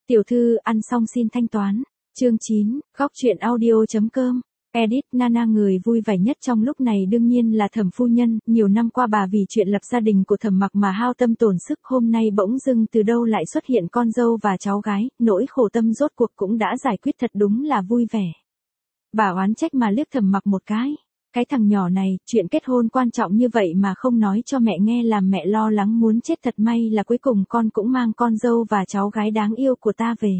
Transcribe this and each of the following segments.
Tiểu thư, ăn xong xin thanh toán. Chương 9, góc truyện audio.com. Edit Nana. Người vui vẻ nhất trong lúc này đương nhiên là Thẩm phu nhân, nhiều năm qua bà vì chuyện lập gia đình của Thẩm Mặc mà hao tâm tổn sức, hôm nay bỗng dưng từ đâu lại xuất hiện con dâu và cháu gái, nỗi khổ tâm rốt cuộc cũng đã giải quyết, thật đúng là vui vẻ. Bà oán trách mà liếc Thẩm Mặc một cái thằng nhỏ này, chuyện kết hôn quan trọng như vậy mà không nói cho mẹ nghe làm mẹ lo lắng muốn chết, thật may là cuối cùng con cũng mang con dâu và cháu gái đáng yêu của ta về.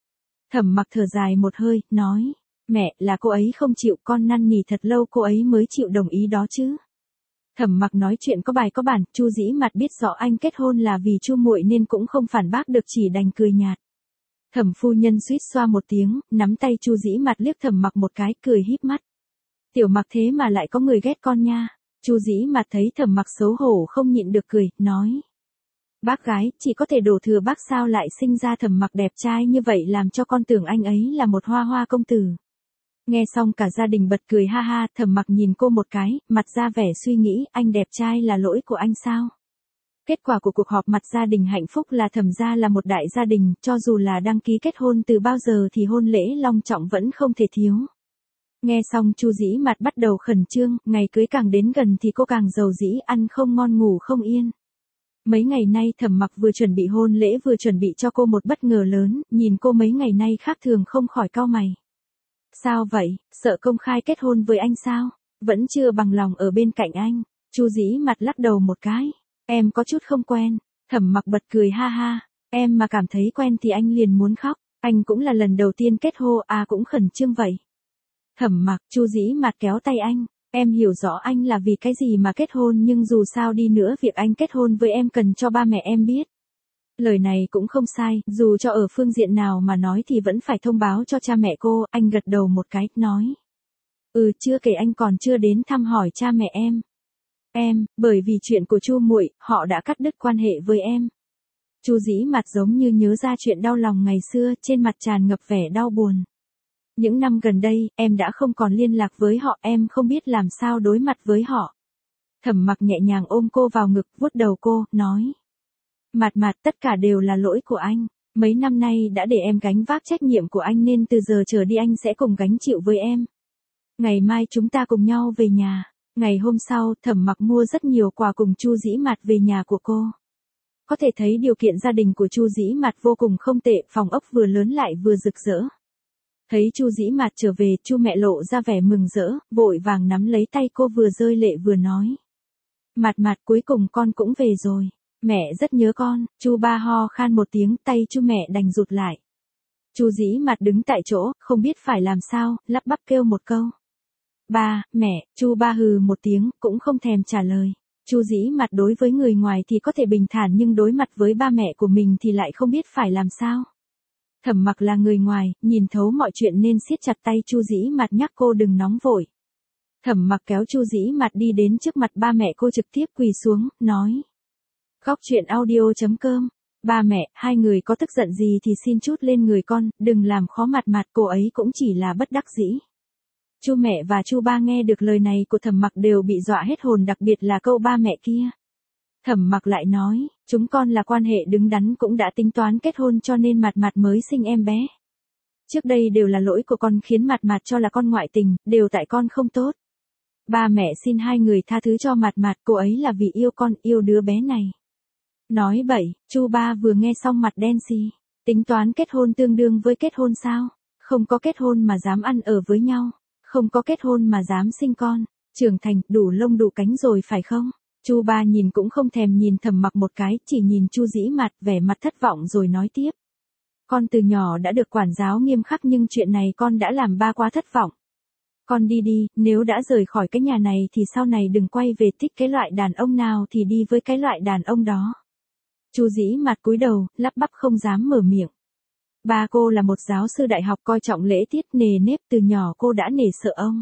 Thẩm Mặc thở dài một hơi, nói, mẹ, là cô ấy không chịu, con năn nỉ thật lâu cô ấy mới chịu đồng ý đó chứ. Thẩm Mặc nói chuyện có bài có bản, Chu Dĩ Mặt biết rõ anh kết hôn là vì Chu muội nên cũng không phản bác được, chỉ đành cười nhạt. Thẩm phu nhân suýt xoa một tiếng, nắm tay Chu Dĩ Mặt liếc Thẩm Mặc một cái, cười híp mắt. Tiểu Mặc thế mà lại có người ghét con nha. Chu Dĩ Mặt thấy Thẩm Mặc xấu hổ không nhịn được cười, nói. Bác gái, chỉ có thể đổ thừa bác, sao lại sinh ra Thẩm Mặc đẹp trai như vậy làm cho con tưởng anh ấy là một hoa hoa công tử. Nghe xong cả gia đình bật cười ha ha. Thẩm Mặc nhìn cô một cái, mặt ra vẻ suy nghĩ, anh đẹp trai là lỗi của anh sao? Kết quả của cuộc họp mặt gia đình hạnh phúc là Thẩm gia là một đại gia đình, cho dù là đăng ký kết hôn từ bao giờ thì hôn lễ long trọng vẫn không thể thiếu. Nghe xong Chu Dĩ Mặt bắt đầu khẩn trương, ngày cưới càng đến gần thì cô càng giàu dĩ, ăn không ngon ngủ không yên. Mấy ngày nay Thẩm Mặc vừa chuẩn bị hôn lễ vừa chuẩn bị cho cô một bất ngờ lớn, nhìn cô mấy ngày nay khác thường không khỏi cau mày. Sao vậy, sợ công khai kết hôn với anh sao? Vẫn chưa bằng lòng ở bên cạnh anh. Chu Dĩ Mặt lắc đầu một cái. Em có chút không quen. Thẩm Mặc bật cười ha ha. Em mà cảm thấy quen thì anh liền muốn khóc. Anh cũng là lần đầu tiên kết hôn, cũng khẩn trương vậy. Thẩm Mặc, Chu Dĩ Mặt kéo tay anh. Em hiểu rõ anh là vì cái gì mà kết hôn, nhưng dù sao đi nữa việc anh kết hôn với em cần cho ba mẹ em biết. Lời này cũng không sai, dù cho ở phương diện nào mà nói thì vẫn phải thông báo cho cha mẹ cô. Anh gật đầu một cái, nói. Chưa kể anh còn chưa đến thăm hỏi cha mẹ em. Bởi vì chuyện của Chu muội, họ đã cắt đứt quan hệ với em. Chu Dĩ Mặt giống như nhớ ra chuyện đau lòng ngày xưa, trên mặt tràn ngập vẻ đau buồn. Những năm gần đây, em đã không còn liên lạc với họ, em không biết làm sao đối mặt với họ. Thẩm Mặc nhẹ nhàng ôm cô vào ngực, vuốt đầu cô, nói. Mặt, tất cả đều là lỗi của anh. Mấy năm nay đã để em gánh vác trách nhiệm của anh nên từ giờ trở đi anh sẽ cùng gánh chịu với em. Ngày mai chúng ta cùng nhau về nhà. Ngày hôm sau, Thẩm Mặc mua rất nhiều quà cùng Chu Dĩ Mặt về nhà của cô. Có thể thấy điều kiện gia đình của Chu Dĩ Mặt vô cùng không tệ, phòng ốc vừa lớn lại vừa rực rỡ. Thấy Chu Dĩ Mặt trở về, Chu mẹ lộ ra vẻ mừng rỡ, vội vàng nắm lấy tay cô, vừa rơi lệ vừa nói. Mặt, cuối cùng con cũng về rồi. Mẹ rất nhớ con. Chu ba ho khan một tiếng, tay Chu mẹ đành rụt lại. Chu Dĩ Mặt đứng tại chỗ, không biết phải làm sao, lắp bắp kêu một câu. Ba, mẹ. Chu ba hừ một tiếng, cũng không thèm trả lời. Chu Dĩ Mặt đối với người ngoài thì có thể bình thản, nhưng đối mặt với ba mẹ của mình thì lại không biết phải làm sao. Thẩm Mặc là người ngoài, nhìn thấu mọi chuyện nên siết chặt tay Chu Dĩ Mặt, nhắc cô đừng nóng vội. Thẩm Mặc kéo Chu Dĩ Mặt đi đến trước mặt ba mẹ cô, trực tiếp quỳ xuống, nói. Góc truyện audio.com. Ba mẹ, hai người có tức giận gì thì xin chút lên người con, đừng làm khó Mặt, cô ấy cũng chỉ là bất đắc dĩ. Chu mẹ và Chu ba nghe được lời này của Thẩm Mặc đều bị dọa hết hồn, đặc biệt là câu ba mẹ kia. Thẩm Mặc lại nói, chúng con là quan hệ đứng đắn, cũng đã tính toán kết hôn cho nên Mặt mới sinh em bé. Trước đây đều là lỗi của con khiến Mặt cho là con ngoại tình, đều tại con không tốt. Ba mẹ xin hai người tha thứ cho Mặt, cô ấy là vì yêu con, yêu đứa bé này. Nói bậy. Chu ba vừa nghe xong mặt đen xì. Tính toán kết hôn tương đương với kết hôn sao? Không có kết hôn mà dám ăn ở với nhau. Không có kết hôn mà dám sinh con. Trưởng thành, đủ lông đủ cánh rồi phải không? Chu ba nhìn cũng không thèm nhìn Thẩm Mặc một cái, chỉ nhìn Chu Dĩ Mặt, vẻ mặt thất vọng rồi nói tiếp. Con từ nhỏ đã được quản giáo nghiêm khắc, nhưng chuyện này con đã làm ba quá thất vọng. Con đi, nếu đã rời khỏi cái nhà này thì sau này đừng quay về, thích cái loại đàn ông nào thì đi với cái loại đàn ông đó. Chu Dĩ Mặt cúi đầu, lắp bắp không dám mở miệng. Ba cô là một giáo sư đại học, coi trọng lễ tiết nề nếp, từ nhỏ cô đã nể sợ ông.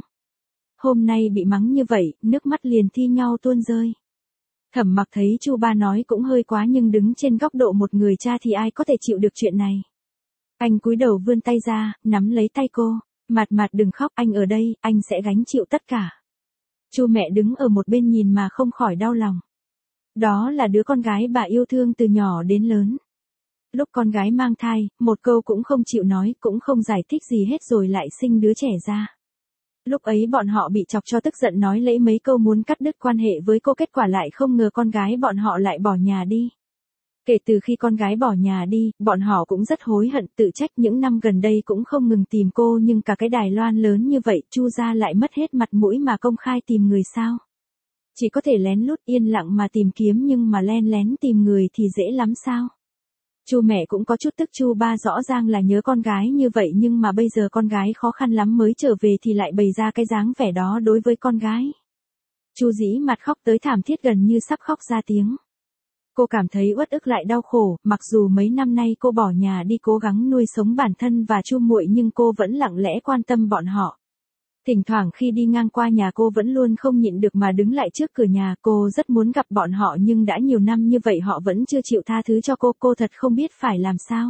Hôm nay bị mắng như vậy, nước mắt liền thi nhau tuôn rơi. Thẩm Mặc thấy Chu ba nói cũng hơi quá, nhưng đứng trên góc độ một người cha thì ai có thể chịu được chuyện này. Anh cúi đầu vươn tay ra, nắm lấy tay cô. Mặt đừng khóc, anh ở đây, anh sẽ gánh chịu tất cả. Chu mẹ đứng ở một bên nhìn mà không khỏi đau lòng. Đó là đứa con gái bà yêu thương từ nhỏ đến lớn. Lúc con gái mang thai, một câu cũng không chịu nói, cũng không giải thích gì hết rồi lại sinh đứa trẻ ra. Lúc ấy bọn họ bị chọc cho tức giận nói lấy mấy câu muốn cắt đứt quan hệ với cô, kết quả lại không ngờ con gái bọn họ lại bỏ nhà đi. Kể từ khi con gái bỏ nhà đi, bọn họ cũng rất hối hận, tự trách những năm gần đây cũng không ngừng tìm cô, nhưng cả cái Đài Loan lớn như vậy, Chu gia lại mất hết mặt mũi mà công khai tìm người sao? Chỉ có thể lén lút yên lặng mà tìm kiếm, nhưng mà len lén tìm người thì dễ lắm sao? Chu mẹ cũng có chút tức, Chu ba rõ ràng là nhớ con gái như vậy, nhưng mà bây giờ con gái khó khăn lắm mới trở về thì lại bày ra cái dáng vẻ đó đối với con gái. Chu Dĩ Mặt khóc tới thảm thiết, gần như sắp khóc ra tiếng. Cô cảm thấy uất ức lại đau khổ, mặc dù mấy năm nay cô bỏ nhà đi cố gắng nuôi sống bản thân và Chu muội, nhưng cô vẫn lặng lẽ quan tâm bọn họ. Thỉnh thoảng khi đi ngang qua nhà cô vẫn luôn không nhịn được mà đứng lại trước cửa nhà, cô rất muốn gặp bọn họ nhưng đã nhiều năm như vậy họ vẫn chưa chịu tha thứ cho cô thật không biết phải làm sao.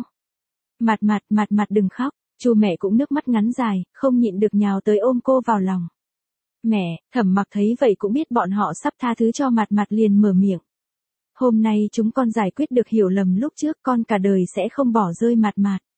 Mặt đừng khóc, Chu mẹ cũng nước mắt ngắn dài, không nhịn được nhào tới ôm cô vào lòng. Mẹ, Thẩm Mặc thấy vậy cũng biết bọn họ sắp tha thứ cho Mặt liền mở miệng. Hôm nay chúng con giải quyết được hiểu lầm lúc trước, con cả đời sẽ không bỏ rơi Mặt.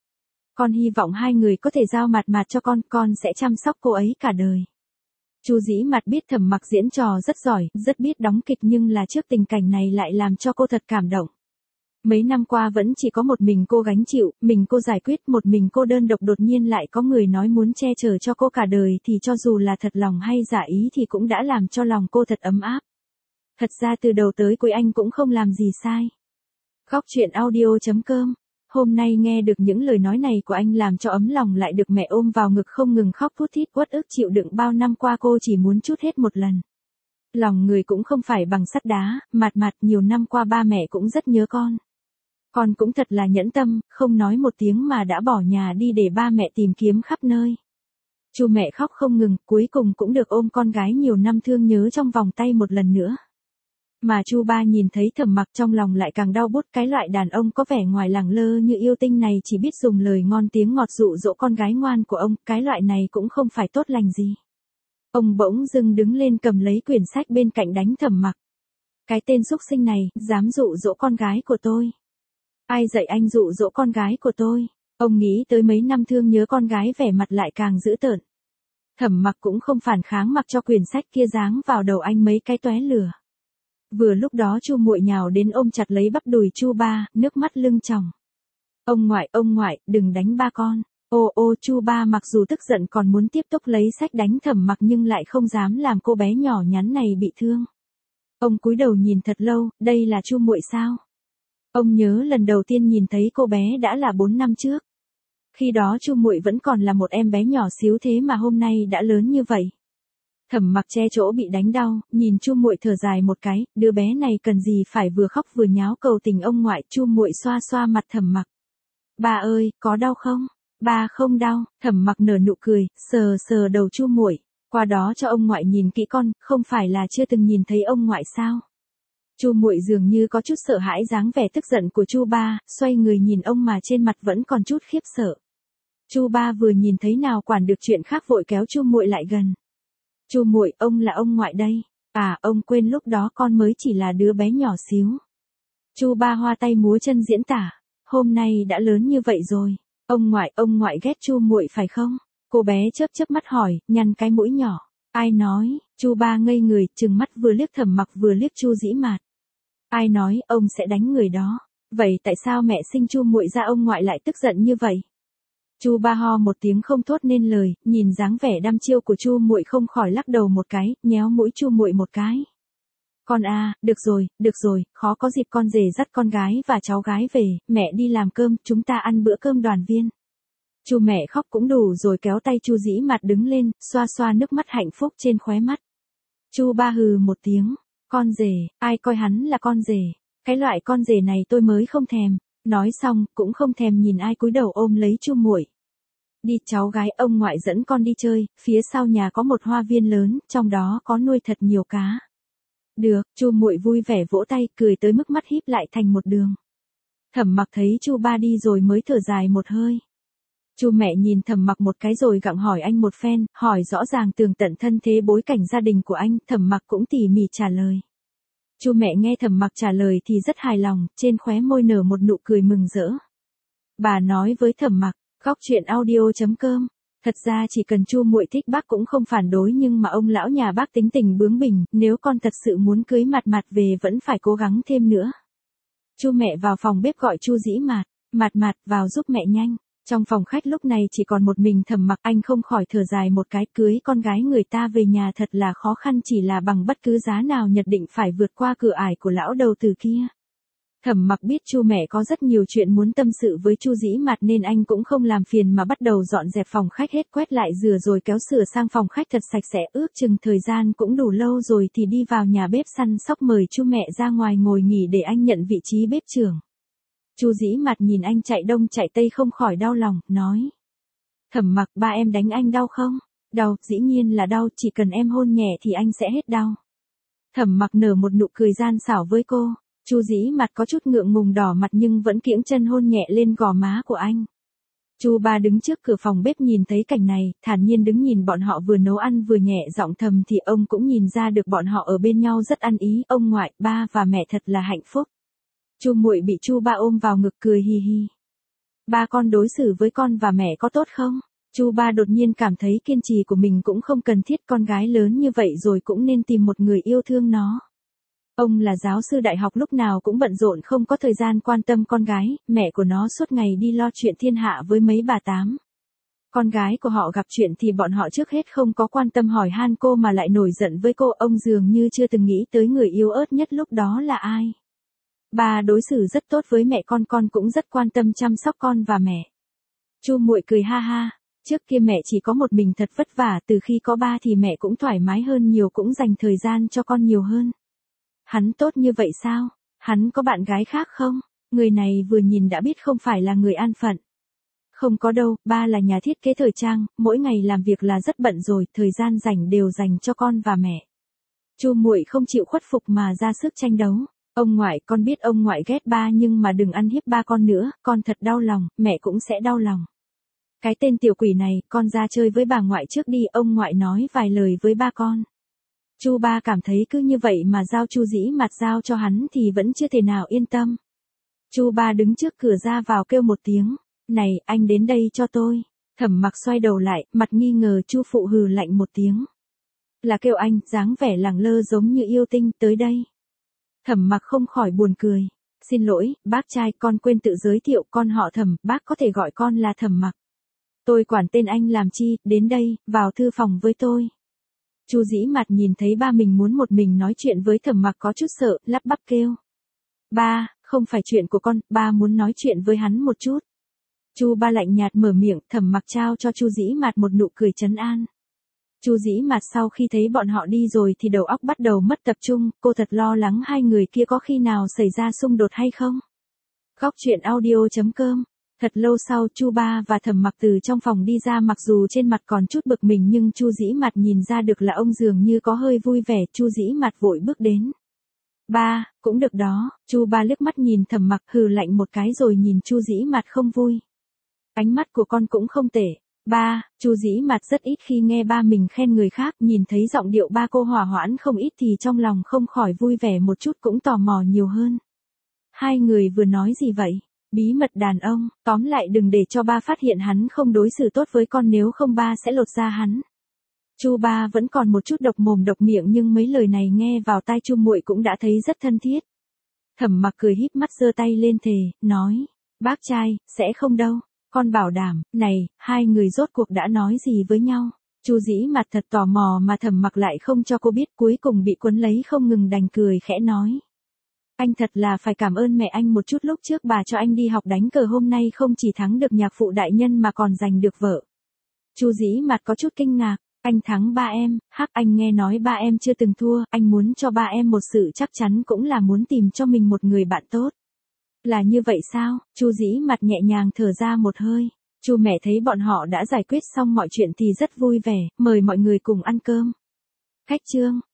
Con hy vọng hai người có thể giao Mặt cho con sẽ chăm sóc cô ấy cả đời. Chu Dĩ Mặt biết Thẩm Mặc diễn trò rất giỏi, rất biết đóng kịch, nhưng là trước tình cảnh này lại làm cho cô thật cảm động. Mấy năm qua vẫn chỉ có một mình cô gánh chịu, mình cô giải quyết, một mình cô đơn độc, đột nhiên lại có người nói muốn che chở cho cô cả đời thì cho dù là thật lòng hay giả ý thì cũng đã làm cho lòng cô thật ấm áp. Thật ra từ đầu tới cuối anh cũng không làm gì sai. Góc truyện audio.com. Hôm nay nghe được những lời nói này của anh làm cho ấm lòng, lại được mẹ ôm vào ngực không ngừng khóc thút thít, uất ức chịu đựng bao năm qua cô chỉ muốn trút hết một lần. Lòng người cũng không phải bằng sắt đá, Mặt nhiều năm qua ba mẹ cũng rất nhớ con. Con cũng thật là nhẫn tâm, không nói một tiếng mà đã bỏ nhà đi để ba mẹ tìm kiếm khắp nơi. Chu mẹ khóc không ngừng, cuối cùng cũng được ôm con gái nhiều năm thương nhớ trong vòng tay một lần nữa. Mà Chu ba nhìn thấy Thẩm Mặc trong lòng lại càng đau buốt, cái loại đàn ông có vẻ ngoài lẳng lơ như yêu tinh này chỉ biết dùng lời ngon tiếng ngọt dụ dỗ con gái ngoan của ông, cái loại này cũng không phải tốt lành gì. Ông bỗng dưng đứng lên cầm lấy quyển sách bên cạnh đánh Thẩm Mặc. Cái tên xúc sinh này, dám dụ dỗ con gái của tôi. Ai dạy anh dụ dỗ con gái của tôi? Ông nghĩ tới mấy năm thương nhớ con gái, vẻ mặt lại càng dữ tợn. Thẩm Mặc cũng không phản kháng, mặc cho quyển sách kia giáng vào đầu anh mấy cái tóe lửa. Vừa lúc đó Chu muội nhào đến ôm chặt lấy bắp đùi Chu ba, nước mắt lưng tròng. Ông ngoại, đừng đánh ba con. Ô Chu ba mặc dù tức giận còn muốn tiếp tục lấy sách đánh Thẩm Mặc nhưng lại không dám làm cô bé nhỏ nhắn này bị thương. Ông cúi đầu nhìn thật lâu, đây là Chu muội sao? Ông nhớ lần đầu tiên nhìn thấy cô bé đã là 4 năm trước. Khi đó Chu muội vẫn còn là một em bé nhỏ xíu, thế mà hôm nay đã lớn như vậy. Thẩm Mặc che chỗ bị đánh đau, nhìn Chu muội thở dài một cái, đứa bé này cần gì phải vừa khóc vừa nháo cầu tình ông ngoại. Chu muội xoa xoa mặt Thẩm Mặc. Ba ơi, có đau không? Ba không đau. Thẩm Mặc nở nụ cười, sờ đầu Chu muội, qua đó cho ông ngoại nhìn kỹ con, không phải là chưa từng nhìn thấy ông ngoại sao? Chu muội dường như có chút sợ hãi dáng vẻ tức giận của Chu ba, xoay người nhìn ông mà trên mặt vẫn còn chút khiếp sợ. Chu ba vừa nhìn thấy nào quản được chuyện khác, vội kéo Chu muội lại gần. Chu muội, ông là ông ngoại đây. À, ông quên lúc đó con mới chỉ là đứa bé nhỏ xíu. Chu ba hoa tay múa chân diễn tả, hôm nay đã lớn như vậy rồi. Ông ngoại ghét Chu muội phải không? Cô bé chớp mắt hỏi, nhăn cái mũi nhỏ. Ai nói? Chu ba ngây người, trừng mắt vừa liếc Thẩm Mặc vừa liếc Chu Dĩ Mạt. Ai nói ông sẽ đánh người đó? Vậy tại sao mẹ sinh Chu muội ra ông ngoại lại tức giận như vậy? Chu ba ho một tiếng không thốt nên lời, nhìn dáng vẻ đăm chiêu của Chu muội không khỏi lắc đầu một cái, nhéo mũi Chu muội một cái. Con à, được rồi, khó có dịp con rể dắt con gái và cháu gái về, mẹ đi làm cơm, chúng ta ăn bữa cơm đoàn viên. Chu mẹ khóc cũng đủ rồi, kéo tay Chu Dĩ Mạt đứng lên, xoa xoa nước mắt hạnh phúc trên khóe mắt. Chu ba hừ một tiếng, con rể, ai coi hắn là con rể, cái loại con rể này tôi mới không thèm. Nói xong, cũng không thèm nhìn ai, cúi đầu ôm lấy Chu muội. Đi cháu gái, ông ngoại dẫn con đi chơi, phía sau nhà có một hoa viên lớn, trong đó có nuôi thật nhiều cá. Được, Chu muội vui vẻ vỗ tay, cười tới mức mắt híp lại thành một đường. Thẩm Mặc thấy Chu ba đi rồi mới thở dài một hơi. Chu mẹ nhìn Thẩm Mặc một cái rồi gặng hỏi anh một phen, hỏi rõ ràng tường tận thân thế bối cảnh gia đình của anh, Thẩm Mặc cũng tỉ mỉ trả lời. Chu mẹ nghe Thẩm Mặc trả lời thì rất hài lòng, trên khóe môi nở một nụ cười mừng rỡ. Bà nói với Thẩm Mặc, góc chuyện audio.com. Thật ra chỉ cần Chu muội thích bác cũng không phản đối, nhưng mà ông lão nhà bác tính tình bướng bỉnh, nếu con thật sự muốn cưới Mạt Mạt về vẫn phải cố gắng thêm nữa. Chu mẹ vào phòng bếp gọi Chu Dĩ Mạt, Mạt Mạt vào giúp mẹ nhanh. Trong phòng khách lúc này chỉ còn một mình Thẩm Mặc, anh không khỏi thở dài một cái, cưới con gái người ta về nhà thật là khó khăn, chỉ là bằng bất cứ giá nào nhất định phải vượt qua cửa ải của lão đầu tử kia. Thẩm Mặc biết Chu mẹ có rất nhiều chuyện muốn tâm sự với Chu Dĩ Mạt nên anh cũng không làm phiền mà bắt đầu dọn dẹp phòng khách, hết quét lại rửa rồi kéo sửa sang phòng khách thật sạch sẽ, ước chừng thời gian cũng đủ lâu rồi thì đi vào nhà bếp săn sóc mời Chu mẹ ra ngoài ngồi nghỉ để anh nhận vị trí bếp trưởng. Chu Dĩ Mạt nhìn anh chạy đông chạy tây không khỏi đau lòng, nói. Thẩm Mặc, ba em đánh anh đau không? Đau, dĩ nhiên là đau, chỉ cần em hôn nhẹ thì anh sẽ hết đau. Thẩm Mặc nở một nụ cười gian xảo với cô. Chu Dĩ Mạt có chút ngượng ngùng đỏ mặt nhưng vẫn kiễng chân hôn nhẹ lên gò má của anh. Chu ba đứng trước cửa phòng bếp nhìn thấy cảnh này, thản nhiên đứng nhìn bọn họ vừa nấu ăn vừa nhẹ giọng thầm thì ông cũng nhìn ra được bọn họ ở bên nhau rất ăn ý, ông ngoại, ba và mẹ thật là hạnh phúc. Chu muội bị Chu ba ôm vào ngực cười hi hi. Ba con đối xử với con và mẹ có tốt không? Chu ba đột nhiên cảm thấy kiên trì của mình cũng không cần thiết, con gái lớn như vậy rồi cũng nên tìm một người yêu thương nó. Ông là giáo sư đại học lúc nào cũng bận rộn không có thời gian quan tâm con gái, mẹ của nó suốt ngày đi lo chuyện thiên hạ với mấy bà tám. Con gái của họ gặp chuyện thì bọn họ trước hết không có quan tâm hỏi han cô mà lại nổi giận với cô, ông dường như chưa từng nghĩ tới người yếu ớt nhất lúc đó là ai. Ba đối xử rất tốt với mẹ con cũng rất quan tâm chăm sóc con và mẹ. Chu muội cười ha ha, trước kia mẹ chỉ có một mình thật vất vả, từ khi có ba thì mẹ cũng thoải mái hơn nhiều, cũng dành thời gian cho con nhiều hơn. Hắn tốt như vậy sao? Hắn có bạn gái khác không? Người này vừa nhìn đã biết không phải là người an phận. Không có đâu, ba là nhà thiết kế thời trang, mỗi ngày làm việc là rất bận rồi, thời gian rảnh đều dành cho con và mẹ. Chu muội không chịu khuất phục mà ra sức tranh đấu. Ông ngoại, con biết ông ngoại ghét ba nhưng mà đừng ăn hiếp ba con nữa, con thật đau lòng, mẹ cũng sẽ đau lòng. Cái tên tiểu quỷ này, con ra chơi với bà ngoại trước đi, ông ngoại nói vài lời với ba con. Chu ba cảm thấy cứ như vậy mà giao Chu Dĩ Mạt giao cho hắn thì vẫn chưa thể nào yên tâm. Chu ba đứng trước cửa ra vào kêu một tiếng, này, anh đến đây cho tôi. Thẩm Mặc xoay đầu lại, mặt nghi ngờ. Chu phụ hừ lạnh một tiếng. Là kêu anh, dáng vẻ lẳng lơ giống như yêu tinh, tới đây. Thẩm Mặc không khỏi buồn cười. Xin lỗi, bác trai, con quên tự giới thiệu, con họ Thẩm, bác có thể gọi con là Thẩm Mặc. Tôi quản tên anh làm chi, đến đây, vào thư phòng với tôi. Chu Dĩ Mạt nhìn thấy ba mình muốn một mình nói chuyện với Thẩm Mặc có chút sợ, lắp bắp kêu. Ba, không phải chuyện của con, ba muốn nói chuyện với hắn một chút. Chu ba lạnh nhạt mở miệng, Thẩm Mặc trao cho Chu Dĩ Mạt một nụ cười trấn an. Chu Dĩ Mạt sau khi thấy bọn họ đi rồi thì đầu óc bắt đầu mất tập trung, cô thật lo lắng hai người kia có khi nào xảy ra xung đột hay không. Góc chuyện audio.com. Thật lâu sau Chu ba và Thẩm Mặc từ trong phòng đi ra, mặc dù trên mặt còn chút bực mình nhưng Chu Dĩ Mạt nhìn ra được là ông dường như có hơi vui vẻ. Chu Dĩ Mạt vội bước đến. Ba, cũng được đó. Chu ba liếc mắt nhìn Thẩm Mặc hừ lạnh một cái rồi nhìn Chu Dĩ Mạt không vui. Ánh mắt của con cũng không tệ. Ba, Chu Dĩ Mạt rất ít khi nghe ba mình khen người khác, nhìn thấy giọng điệu ba cô hòa hoãn không ít thì trong lòng không khỏi vui vẻ một chút, cũng tò mò nhiều hơn. Hai người vừa nói gì vậy? Bí mật đàn ông, tóm lại đừng để cho ba phát hiện hắn không đối xử tốt với con, nếu không ba sẽ lột da hắn. Chu ba vẫn còn một chút độc mồm độc miệng nhưng mấy lời này nghe vào tai Chu muội cũng đã thấy rất thân thiết. Thẩm Mặc cười híp mắt giơ tay lên thề, nói, bác trai, sẽ không đâu, con bảo đảm. Này, hai người rốt cuộc đã nói gì với nhau? Chu Dĩ Mạt thật tò mò mà Thẩm Mặc lại không cho cô biết, cuối cùng bị quấn lấy không ngừng đành cười khẽ nói. Anh thật là phải cảm ơn mẹ anh một chút, lúc trước bà cho anh đi học đánh cờ hôm nay không chỉ thắng được nhạc phụ đại nhân mà còn giành được vợ. Chu Dĩ Mạt có chút kinh ngạc, anh thắng ba em, hắc, anh nghe nói ba em chưa từng thua, anh muốn cho ba em một sự chắc chắn cũng là muốn tìm cho mình một người bạn tốt. Là như vậy sao? Chu Dĩ Mạt nhẹ nhàng thở ra một hơi. Chu mẹ thấy bọn họ đã giải quyết xong mọi chuyện thì rất vui vẻ, mời mọi người cùng ăn cơm. Khách chương.